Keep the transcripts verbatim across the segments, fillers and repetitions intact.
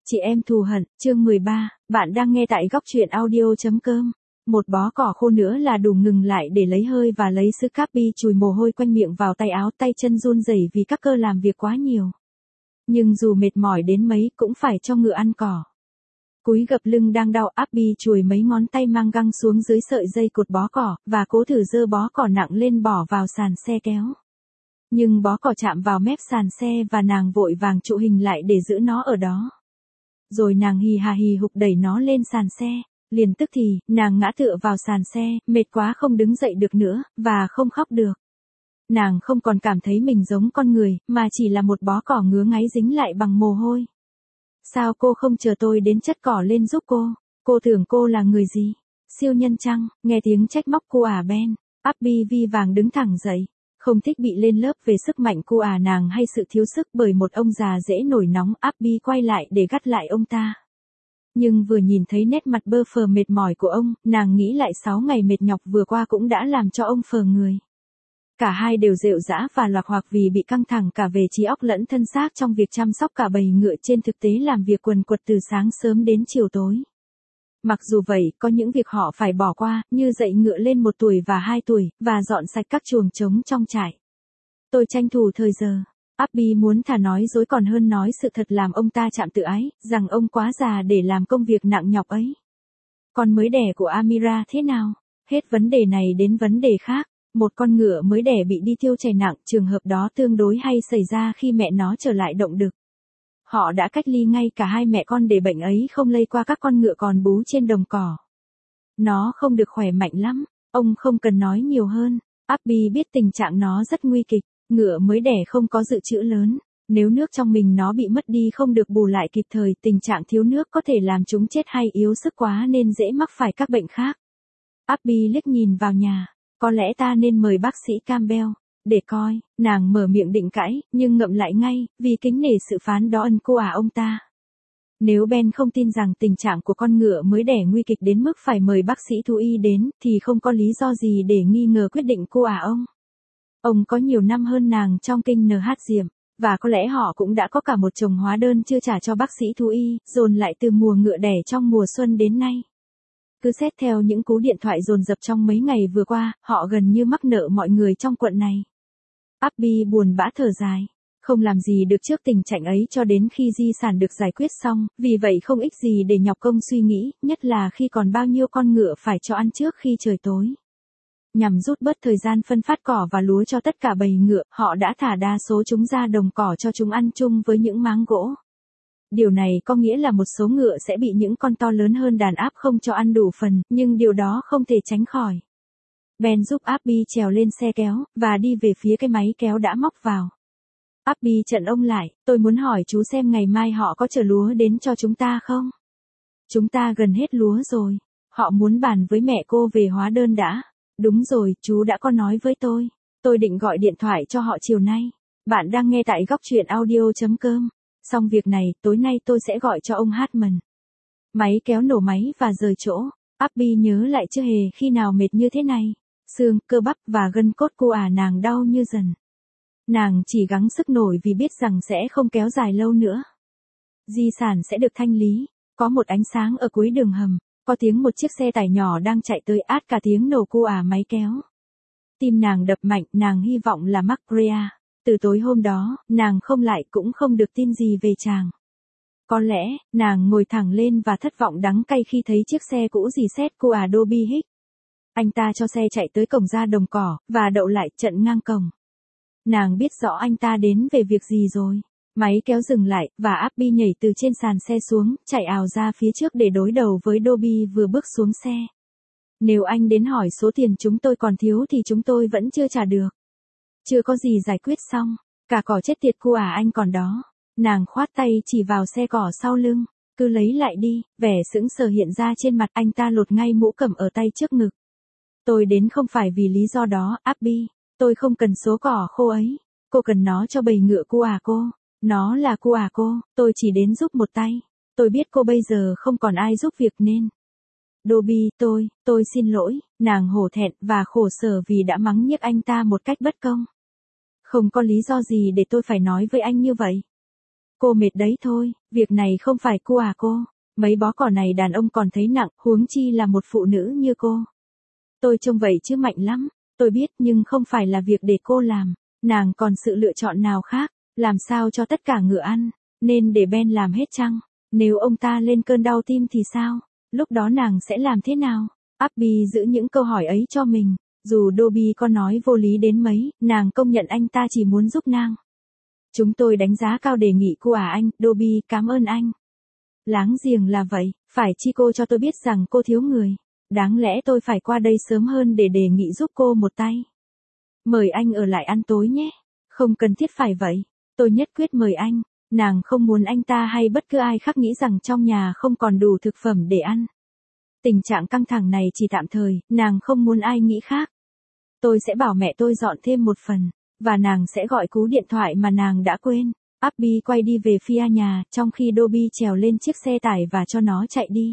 Chị em thù hận, chương mười ba, bạn đang nghe tại góc truyện audio.com. Một bó cỏ khô nữa là đủ ngừng lại để lấy hơi và lấy sứ Capi chùi mồ hôi quanh miệng vào tay áo, tay chân run rẩy vì các cơ làm việc quá nhiều. Nhưng dù mệt mỏi đến mấy cũng phải cho ngựa ăn cỏ. Cúi gập lưng đang đau, Abby chùi mấy ngón tay mang găng xuống dưới sợi dây cột bó cỏ, và cố thử dơ bó cỏ nặng lên bỏ vào sàn xe kéo. Nhưng bó cỏ chạm vào mép sàn xe và nàng vội vàng trụ hình lại để giữ nó ở đó. Rồi nàng hì hà hì hục đẩy nó lên sàn xe, liền tức thì, nàng ngã tựa vào sàn xe, mệt quá không đứng dậy được nữa, và không khóc được. Nàng không còn cảm thấy mình giống con người, mà chỉ là một bó cỏ ngứa ngáy dính lại bằng mồ hôi. Sao cô không chờ tôi đến chất cỏ lên giúp cô? Cô tưởng cô là người gì? Siêu nhân chăng? Nghe tiếng trách móc cô à Ben. Abby vi vàng đứng thẳng dậy. Không thích bị lên lớp về sức mạnh cô à nàng hay sự thiếu sức bởi một ông già dễ nổi nóng. Abby quay lại để gắt lại ông ta. Nhưng vừa nhìn thấy nét mặt bơ phờ mệt mỏi của ông, nàng nghĩ lại sáu ngày mệt nhọc vừa qua cũng đã làm cho ông phờ người. Cả hai đều rệu rã và loạc hoặc vì bị căng thẳng cả về trí óc lẫn thân xác trong việc chăm sóc cả bầy ngựa, trên thực tế làm việc quần quật từ sáng sớm đến chiều tối. Mặc dù vậy, có những việc họ phải bỏ qua, như dạy ngựa lên một tuổi và hai tuổi, và dọn sạch các chuồng trống trong trại. Tôi tranh thủ thời giờ. Abby muốn thà nói dối còn hơn nói sự thật làm ông ta chạm tự ái, rằng ông quá già để làm công việc nặng nhọc ấy. Con mới đẻ của Amira thế nào? Hết vấn đề này đến vấn đề khác. Một con ngựa mới đẻ bị đi tiêu chảy nặng, trường hợp đó tương đối hay xảy ra khi mẹ nó trở lại động đực. Họ đã cách ly ngay cả hai mẹ con để bệnh ấy không lây qua các con ngựa còn bú trên đồng cỏ. Nó không được khỏe mạnh lắm, ông không cần nói nhiều hơn. Abby biết tình trạng nó rất nguy kịch, ngựa mới đẻ không có dự trữ lớn. Nếu nước trong mình nó bị mất đi không được bù lại kịp thời, tình trạng thiếu nước có thể làm chúng chết hay yếu sức quá nên dễ mắc phải các bệnh khác. Abby liếc nhìn vào nhà. Có lẽ ta nên mời bác sĩ Campbell, để coi, nàng mở miệng định cãi, nhưng ngậm lại ngay, vì kính nể sự phán đoán cô à ông ta. Nếu Ben không tin rằng tình trạng của con ngựa mới đẻ nguy kịch đến mức phải mời bác sĩ thú y đến, thì không có lý do gì để nghi ngờ quyết định cô à ông. Ông có nhiều năm hơn nàng trong kinh en hát Diệm, và có lẽ họ cũng đã có cả một chồng hóa đơn chưa trả cho bác sĩ thú y, dồn lại từ mùa ngựa đẻ trong mùa xuân đến nay. Cứ xét theo những cú điện thoại dồn dập trong mấy ngày vừa qua, họ gần như mắc nợ mọi người trong quận này. Abby buồn bã thở dài. Không làm gì được trước tình trạng ấy cho đến khi di sản được giải quyết xong, vì vậy không ích gì để nhọc công suy nghĩ, nhất là khi còn bao nhiêu con ngựa phải cho ăn trước khi trời tối. Nhằm rút bớt thời gian phân phát cỏ và lúa cho tất cả bầy ngựa, họ đã thả đa số chúng ra đồng cỏ cho chúng ăn chung với những máng gỗ. Điều này có nghĩa là một số ngựa sẽ bị những con to lớn hơn đàn áp không cho ăn đủ phần, nhưng điều đó không thể tránh khỏi. Ben giúp Abby trèo lên xe kéo, và đi về phía cái máy kéo đã móc vào. Abby chặn ông lại, tôi muốn hỏi chú xem ngày mai họ có chở lúa đến cho chúng ta không? Chúng ta gần hết lúa rồi. Họ muốn bàn với mẹ cô về hóa đơn đã. Đúng rồi, chú đã có nói với tôi. Tôi định gọi điện thoại cho họ chiều nay. Bạn đang nghe tại góc truyện audio.com. Xong việc này, tối nay tôi sẽ gọi cho ông Hartman. Máy kéo nổ máy và rời chỗ. Abby nhớ lại chưa hề khi nào mệt như thế này. Xương, cơ bắp và gân cốt cô à nàng đau như dần. Nàng chỉ gắng sức nổi vì biết rằng sẽ không kéo dài lâu nữa. Di sản sẽ được thanh lý. Có một ánh sáng ở cuối đường hầm. Có tiếng một chiếc xe tải nhỏ đang chạy tới, át cả tiếng nổ cô à máy kéo. Tim nàng đập mạnh, nàng hy vọng là Macrea. Từ tối hôm đó, nàng không lại cũng không được tin gì về chàng. Có lẽ, nàng ngồi thẳng lên và thất vọng đắng cay khi thấy chiếc xe cũ dì xét cô à Dobby Hicks. Anh ta cho xe chạy tới cổng ra đồng cỏ, và đậu lại chặn ngang cổng. Nàng biết rõ anh ta đến về việc gì rồi. Máy kéo dừng lại, và Abby nhảy từ trên sàn xe xuống, chạy ào ra phía trước để đối đầu với Dobby vừa bước xuống xe. Nếu anh đến hỏi số tiền chúng tôi còn thiếu thì chúng tôi vẫn chưa trả được. Chưa có gì giải quyết xong, cả cỏ chết tiệt cô à anh còn đó. Nàng khoát tay chỉ vào xe cỏ sau lưng, cứ lấy lại đi, vẻ sững sờ hiện ra trên mặt, anh ta lột ngay mũ cẩm ở tay trước ngực. Tôi đến không phải vì lý do đó, Abby, tôi không cần số cỏ khô ấy, cô cần nó cho bầy ngựa cô à cô, nó là cô à cô, tôi chỉ đến giúp một tay, tôi biết cô bây giờ không còn ai giúp việc nên. Dobby, tôi, tôi xin lỗi, nàng hổ thẹn và khổ sở vì đã mắng nhiếc anh ta một cách bất công. Không có lý do gì để tôi phải nói với anh như vậy. Cô mệt đấy thôi, việc này không phải cô à cô. Mấy bó cỏ này đàn ông còn thấy nặng, huống chi là một phụ nữ như cô. Tôi trông vậy chứ mạnh lắm, tôi biết nhưng không phải là việc để cô làm. Nàng còn sự lựa chọn nào khác, làm sao cho tất cả ngựa ăn, nên để Ben làm hết chăng? Nếu ông ta lên cơn đau tim thì sao? Lúc đó nàng sẽ làm thế nào? Abby giữ những câu hỏi ấy cho mình, dù Dobby có nói vô lý đến mấy, nàng công nhận anh ta chỉ muốn giúp nàng. Chúng tôi đánh giá cao đề nghị của à anh, Dobby, cảm ơn anh. Láng giềng là vậy, phải chi cô cho tôi biết rằng cô thiếu người. Đáng lẽ tôi phải qua đây sớm hơn để đề nghị giúp cô một tay. Mời anh ở lại ăn tối nhé. Không cần thiết phải vậy. Tôi nhất quyết mời anh. Nàng không muốn anh ta hay bất cứ ai khác nghĩ rằng trong nhà không còn đủ thực phẩm để ăn. Tình trạng căng thẳng này chỉ tạm thời, nàng không muốn ai nghĩ khác. Tôi sẽ bảo mẹ tôi dọn thêm một phần, và nàng sẽ gọi cú điện thoại mà nàng đã quên. Abby quay đi về phía nhà, trong khi Dobby trèo lên chiếc xe tải và cho nó chạy đi.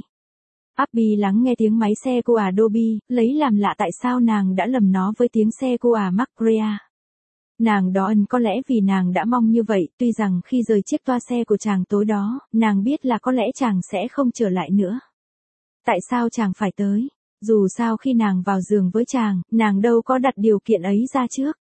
Abby lắng nghe tiếng máy xe của ả Dobby, lấy làm lạ tại sao nàng đã lầm nó với tiếng xe của ả Macrea. Nàng đó ân có lẽ vì nàng đã mong như vậy, tuy rằng khi rời chiếc toa xe của chàng tối đó, nàng biết là có lẽ chàng sẽ không trở lại nữa. Tại sao chàng phải tới? Dù sao khi nàng vào giường với chàng, nàng đâu có đặt điều kiện ấy ra trước.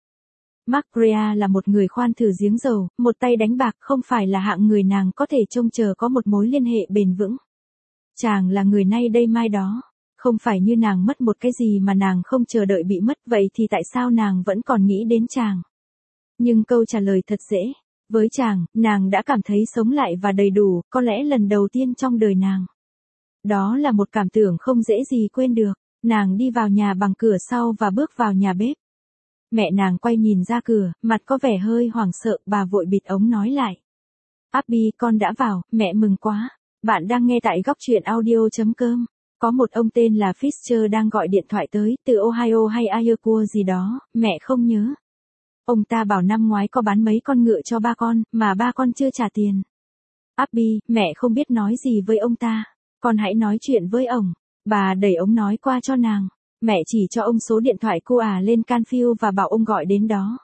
Macrea là một người khoan thử giếng dầu, một tay đánh bạc, không phải là hạng người nàng có thể trông chờ có một mối liên hệ bền vững. Chàng là người nay đây mai đó, không phải như nàng mất một cái gì mà nàng không chờ đợi bị mất, vậy thì tại sao nàng vẫn còn nghĩ đến chàng? Nhưng câu trả lời thật dễ, với chàng, nàng đã cảm thấy sống lại và đầy đủ, có lẽ lần đầu tiên trong đời nàng. Đó là một cảm tưởng không dễ gì quên được, nàng đi vào nhà bằng cửa sau và bước vào nhà bếp. Mẹ nàng quay nhìn ra cửa, mặt có vẻ hơi hoảng sợ, bà vội bịt ống nói lại. Abby, con đã vào, mẹ mừng quá. Bạn đang nghe tại góc truyện audio chấm com. Có một ông tên là Fisher đang gọi điện thoại tới, từ Ohio hay Iowa gì đó, mẹ không nhớ. Ông ta bảo năm ngoái có bán mấy con ngựa cho ba con, mà ba con chưa trả tiền. Abby, mẹ không biết nói gì với ông ta. Con hãy nói chuyện với ông. Bà đẩy ống nói qua cho nàng. Mẹ chỉ cho ông số điện thoại cô à lên Canfield và bảo ông gọi đến đó.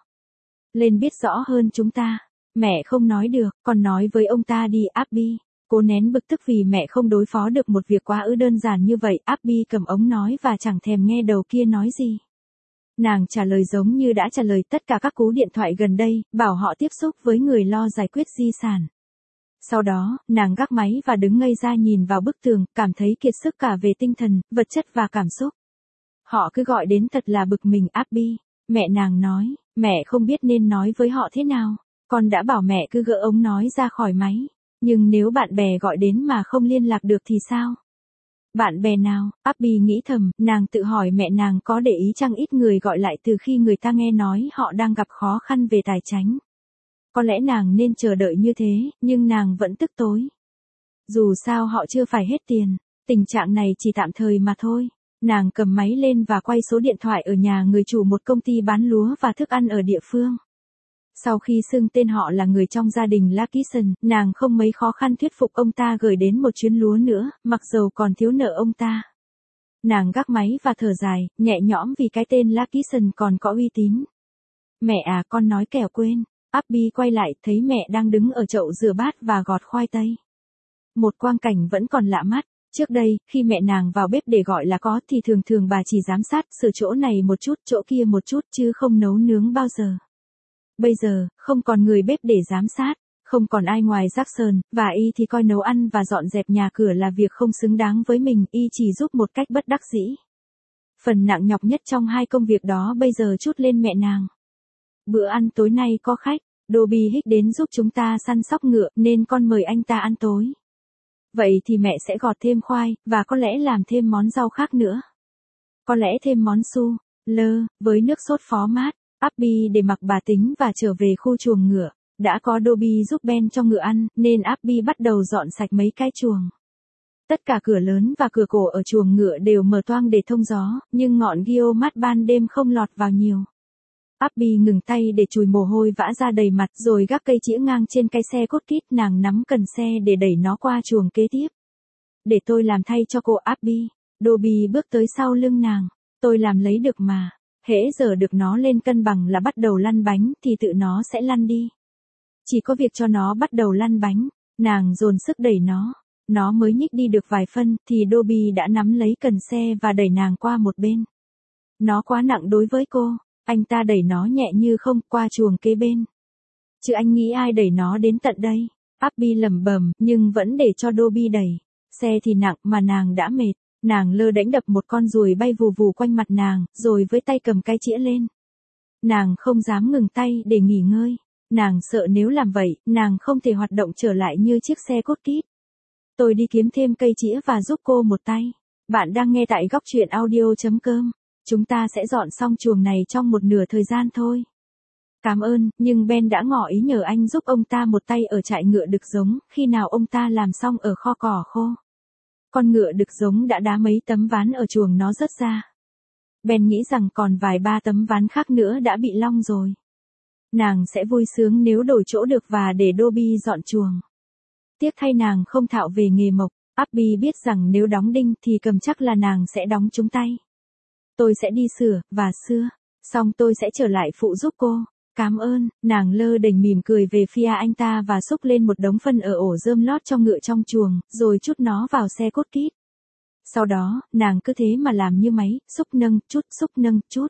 Lên biết rõ hơn chúng ta. Mẹ không nói được, con nói với ông ta đi Abby. Cô nén bực tức vì mẹ không đối phó được một việc quá ư đơn giản như vậy. Abby cầm ống nói và chẳng thèm nghe đầu kia nói gì. Nàng trả lời giống như đã trả lời tất cả các cú điện thoại gần đây, bảo họ tiếp xúc với người lo giải quyết di sản. Sau đó, nàng gác máy và đứng ngây ra nhìn vào bức tường, cảm thấy kiệt sức cả về tinh thần, vật chất và cảm xúc. Họ cứ gọi đến thật là bực mình. Abby, mẹ nàng nói, mẹ không biết nên nói với họ thế nào. Con đã bảo mẹ cứ gỡ ống nói ra khỏi máy. Nhưng nếu bạn bè gọi đến mà không liên lạc được thì sao? Bạn bè nào? Abby nghĩ thầm, nàng tự hỏi mẹ nàng có để ý chăng ít người gọi lại từ khi người ta nghe nói họ đang gặp khó khăn về tài chính. Có lẽ nàng nên chờ đợi như thế, nhưng nàng vẫn tức tối. Dù sao họ chưa phải hết tiền, tình trạng này chỉ tạm thời mà thôi. Nàng cầm máy lên và quay số điện thoại ở nhà người chủ một công ty bán lúa và thức ăn ở địa phương. Sau khi xưng tên họ là người trong gia đình Larkison, nàng không mấy khó khăn thuyết phục ông ta gửi đến một chuyến lúa nữa, mặc dầu còn thiếu nợ ông ta. Nàng gác máy và thở dài, nhẹ nhõm vì cái tên Larkison còn có uy tín. Mẹ à, con nói kẻo quên. Abby quay lại, thấy mẹ đang đứng ở chậu rửa bát và gọt khoai tây. Một quang cảnh vẫn còn lạ mắt. Trước đây, khi mẹ nàng vào bếp để gọi là có thì thường thường bà chỉ giám sát sửa chỗ này một chút, chỗ kia một chút chứ không nấu nướng bao giờ. Bây giờ, không còn người bếp để giám sát, không còn ai ngoài Jackson, và y thì coi nấu ăn và dọn dẹp nhà cửa là việc không xứng đáng với mình, y chỉ giúp một cách bất đắc dĩ. Phần nặng nhọc nhất trong hai công việc đó bây giờ trút lên mẹ nàng. Bữa ăn tối nay có khách, Dobby Hicks đến giúp chúng ta săn sóc ngựa nên con mời anh ta ăn tối. Vậy thì mẹ sẽ gọt thêm khoai, và có lẽ làm thêm món rau khác nữa. Có lẽ thêm món su, lơ, với nước sốt phó mát. Abby để mặc bà tính và trở về khu chuồng ngựa. Đã có Dobby giúp Ben cho ngựa ăn, nên Abby bắt đầu dọn sạch mấy cái chuồng. Tất cả cửa lớn và cửa cổ ở chuồng ngựa đều mở toang để thông gió, nhưng ngọn gio mát ban đêm không lọt vào nhiều. Abby ngừng tay để chùi mồ hôi vã ra đầy mặt rồi gác cây chĩa ngang trên cái xe cốt kít, nàng nắm cần xe để đẩy nó qua chuồng kế tiếp. Để tôi làm thay cho cô Abby. Dobby bước tới sau lưng nàng. Tôi làm lấy được mà. Hễ giờ được nó lên cân bằng là bắt đầu lăn bánh thì tự nó sẽ lăn đi. Chỉ có việc cho nó bắt đầu lăn bánh, nàng dồn sức đẩy nó. Nó mới nhích đi được vài phân thì Dobby đã nắm lấy cần xe và đẩy nàng qua một bên. Nó quá nặng đối với cô, anh ta đẩy nó nhẹ như không qua chuồng kế bên. Chứ anh nghĩ ai đẩy nó đến tận đây? Abby lẩm bẩm nhưng vẫn để cho Dobby đẩy. Xe thì nặng mà nàng đã mệt, nàng lơ đễnh đập một con ruồi bay vù vù quanh mặt nàng, rồi với tay cầm cái chĩa lên. Nàng không dám ngừng tay để nghỉ ngơi, nàng sợ nếu làm vậy, nàng không thể hoạt động trở lại như chiếc xe cốt kít. Tôi đi kiếm thêm cây chĩa và giúp cô một tay. Bạn đang nghe tại góc truyện audio.com. Chúng ta sẽ dọn xong chuồng này trong một nửa thời gian thôi. Cảm ơn, nhưng Ben đã ngỏ ý nhờ anh giúp ông ta một tay ở trại ngựa đực giống, khi nào ông ta làm xong ở kho cỏ khô. Con ngựa đực giống đã đá mấy tấm ván ở chuồng nó rớt ra. Ben nghĩ rằng còn vài ba tấm ván khác nữa đã bị long rồi. Nàng sẽ vui sướng nếu đổi chỗ được và để Dobby dọn chuồng. Tiếc thay nàng không thạo về nghề mộc, Abby biết rằng nếu đóng đinh thì cầm chắc là nàng sẽ đóng trúng tay. Tôi sẽ đi sửa, và xưa, xong tôi sẽ trở lại phụ giúp cô. Cảm ơn, nàng lơ đễnh mỉm cười về phía anh ta và xúc lên một đống phân ở ổ rơm lót cho ngựa trong chuồng, rồi trút nó vào xe cốt kít. Sau đó, nàng cứ thế mà làm như máy, xúc nâng, chút, xúc nâng, chút.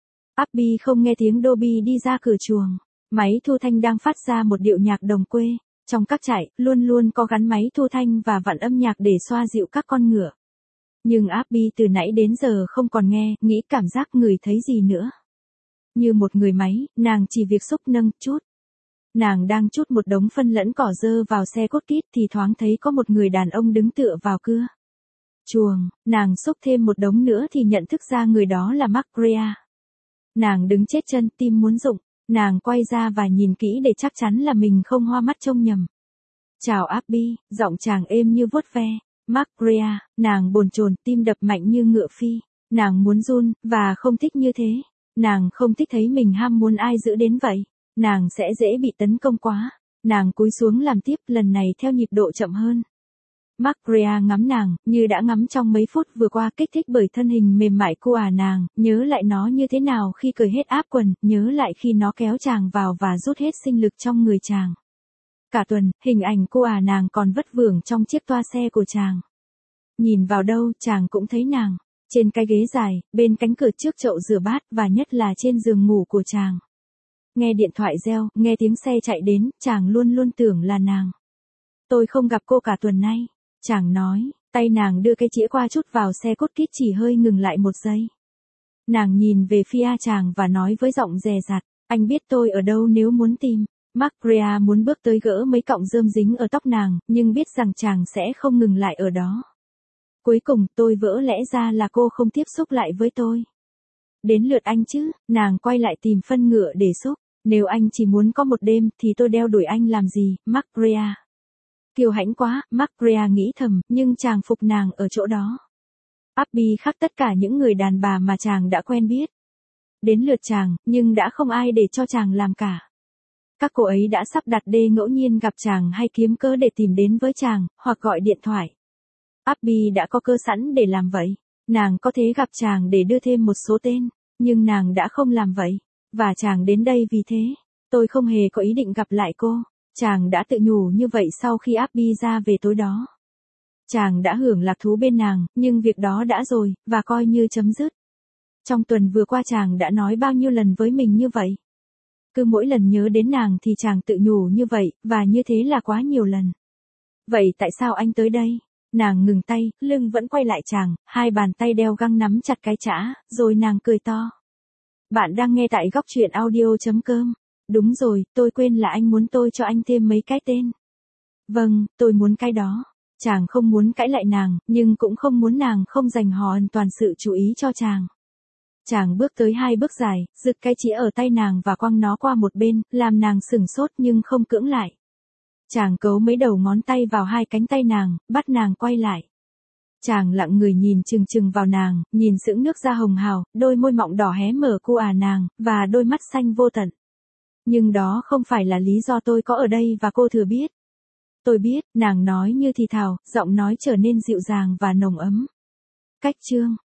Abby không nghe tiếng Dobby đi ra cửa chuồng. Máy thu thanh đang phát ra một điệu nhạc đồng quê. Trong các trại, luôn luôn có gắn máy thu thanh và vặn âm nhạc để xoa dịu các con ngựa. Nhưng Abby từ nãy đến giờ không còn nghe, nghĩ cảm giác ngửi thấy gì nữa. Như một người máy, nàng chỉ việc xúc nâng, chút. Nàng đang trút một đống phân lẫn cỏ dơ vào xe cốt kít thì thoáng thấy có một người đàn ông đứng tựa vào cưa chuồng, nàng xúc thêm một đống nữa thì nhận thức ra người đó là McGregor. Nàng đứng chết chân, tim muốn rụng, nàng quay ra và nhìn kỹ để chắc chắn là mình không hoa mắt trông nhầm. Chào Abby, giọng chàng êm như vuốt ve. McGregor, nàng bồn chồn, tim đập mạnh như ngựa phi. Nàng muốn run, và không thích như thế. Nàng không thích thấy mình ham muốn ai giữ đến vậy. Nàng sẽ dễ bị tấn công quá. Nàng cúi xuống làm tiếp, lần này theo nhịp độ chậm hơn. McGregor ngắm nàng, như đã ngắm trong mấy phút vừa qua, kích thích bởi thân hình mềm mại cô à nàng, nhớ lại nó như thế nào khi cởi hết áp quần, nhớ lại khi nó kéo chàng vào và rút hết sinh lực trong người chàng. Cả tuần, hình ảnh cô à nàng còn vất vưởng trong chiếc toa xe của chàng. Nhìn vào đâu, chàng cũng thấy nàng, trên cái ghế dài, bên cánh cửa trước chậu rửa bát và nhất là trên giường ngủ của chàng. Nghe điện thoại reo, nghe tiếng xe chạy đến, chàng luôn luôn tưởng là nàng. Tôi không gặp cô cả tuần nay. Chàng nói, tay nàng đưa cái chĩa qua chút vào xe cốt kít chỉ hơi ngừng lại một giây. Nàng nhìn về phía chàng và nói với giọng dè dặt, anh biết tôi ở đâu nếu muốn tìm. McGregor muốn bước tới gỡ mấy cọng rơm dính ở tóc nàng, nhưng biết rằng chàng sẽ không ngừng lại ở đó. Cuối cùng, tôi vỡ lẽ ra là cô không tiếp xúc lại với tôi. Đến lượt anh chứ, nàng quay lại tìm phân ngựa để xúc. Nếu anh chỉ muốn có một đêm thì tôi đeo đuổi anh làm gì, McGregor. Kiêu hãnh quá, McGregor nghĩ thầm, nhưng chàng phục nàng ở chỗ đó. Abby khác tất cả những người đàn bà mà chàng đã quen biết. Đến lượt chàng, nhưng đã không ai để cho chàng làm cả. Các cô ấy đã sắp đặt đê ngẫu nhiên gặp chàng hay kiếm cớ để tìm đến với chàng, hoặc gọi điện thoại. Abby đã có cơ sẵn để làm vậy. Nàng có thể gặp chàng để đưa thêm một số tên, nhưng nàng đã không làm vậy. Và chàng đến đây vì thế. Tôi không hề có ý định gặp lại cô. Chàng đã tự nhủ như vậy sau khi Abby ra về tối đó. Chàng đã hưởng lạc thú bên nàng, nhưng việc đó đã rồi, và coi như chấm dứt. Trong tuần vừa qua chàng đã nói bao nhiêu lần với mình như vậy. Cứ mỗi lần nhớ đến nàng thì chàng tự nhủ như vậy, và như thế là quá nhiều lần. Vậy tại sao anh tới đây? Nàng ngừng tay, lưng vẫn quay lại chàng, hai bàn tay đeo găng nắm chặt cái chã, rồi nàng cười to. Bạn đang nghe tại góc truyện audio.com. Đúng rồi, tôi quên là anh muốn tôi cho anh thêm mấy cái tên. Vâng, tôi muốn cái đó. Chàng không muốn cãi lại nàng, nhưng cũng không muốn nàng không dành hoàn toàn sự chú ý cho chàng. Chàng bước tới hai bước dài, giựt cái chĩa ở tay nàng và quăng nó qua một bên, làm nàng sửng sốt nhưng không cưỡng lại. Chàng cấu mấy đầu ngón tay vào hai cánh tay nàng, bắt nàng quay lại. Chàng lặng người nhìn chừng chừng vào nàng, nhìn sững nước da hồng hào, đôi môi mọng đỏ hé mở cô à nàng, và đôi mắt xanh vô tận. Nhưng đó không phải là lý do tôi có ở đây và cô thừa biết. Tôi biết, nàng nói như thì thào, giọng nói trở nên dịu dàng và nồng ấm. Cách chương